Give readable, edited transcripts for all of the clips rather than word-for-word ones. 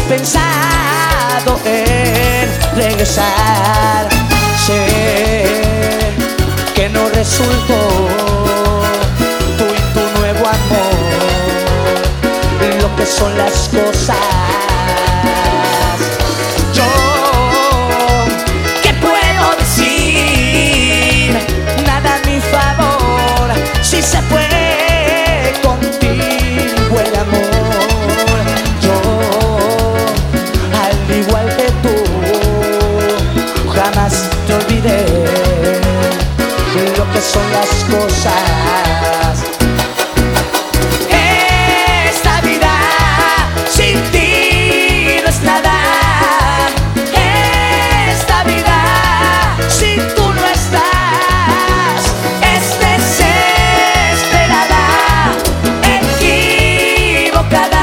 pensado en regresar. Sé que no resultó tú y tu nuevo amor, lo que son las cosas. Yo, ¿qué puedo decir? Nada a mi favor, si se fue contigo el amor. Yo, al igual que tú, jamás te olvidé lo que son las cosas. Esta vida sin ti no es nada. Esta vida si tú no estás es desesperada, equivocada.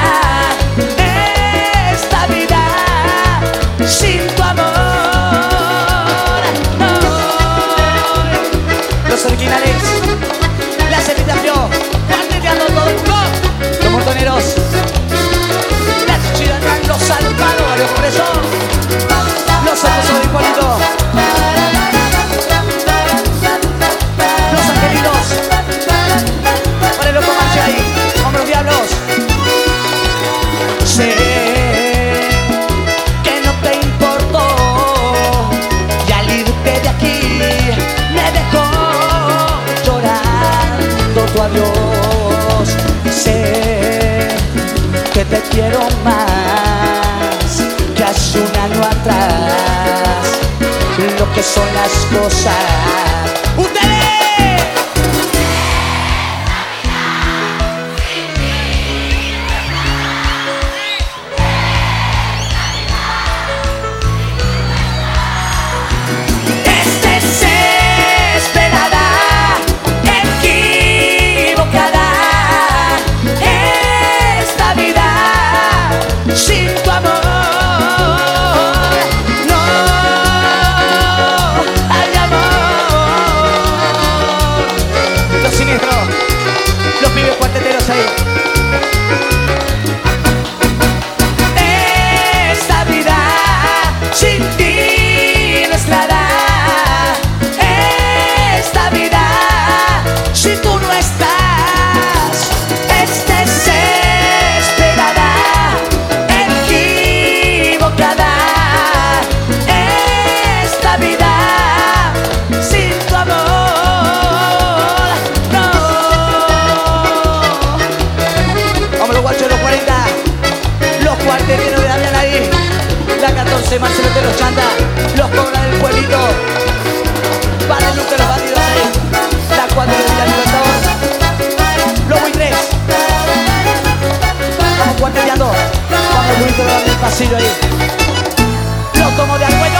Esta vida sin tu amor, no. Los originales, la celebración, partiendo todo el mundo. Los montoneros, las chilenas, los salvados, los presos, los ojos de Hipólito, los angelinos, para el loco marcha ahí, como los diablos. Sé que no te importó y al irte de aquí me dejó llorando tu adiós. Sé que te quiero más que hace un año atrás, lo que son las cosas. ¡Ustedes! Es desesperada, equivocada. Esta vida sin tu amor, no hay amor. Los siniestros, los pibes cuarteteros ahí. Esta vida sin ti no es nada. Esta vida si tú no estás es desesperada, equivocada. Esta vida sin tu amor, no. Vamos los guachos de los 40, los cuarteteros de Damián ahí, la 14 Marcelo de los Chanda, los cobras del pueblito, para el look de los bandidos ahí, la 4 de Villa Libertador, los buitres, vamos cuarteteando, vamos buitres del pasillo ahí, los tomos de Agüeta.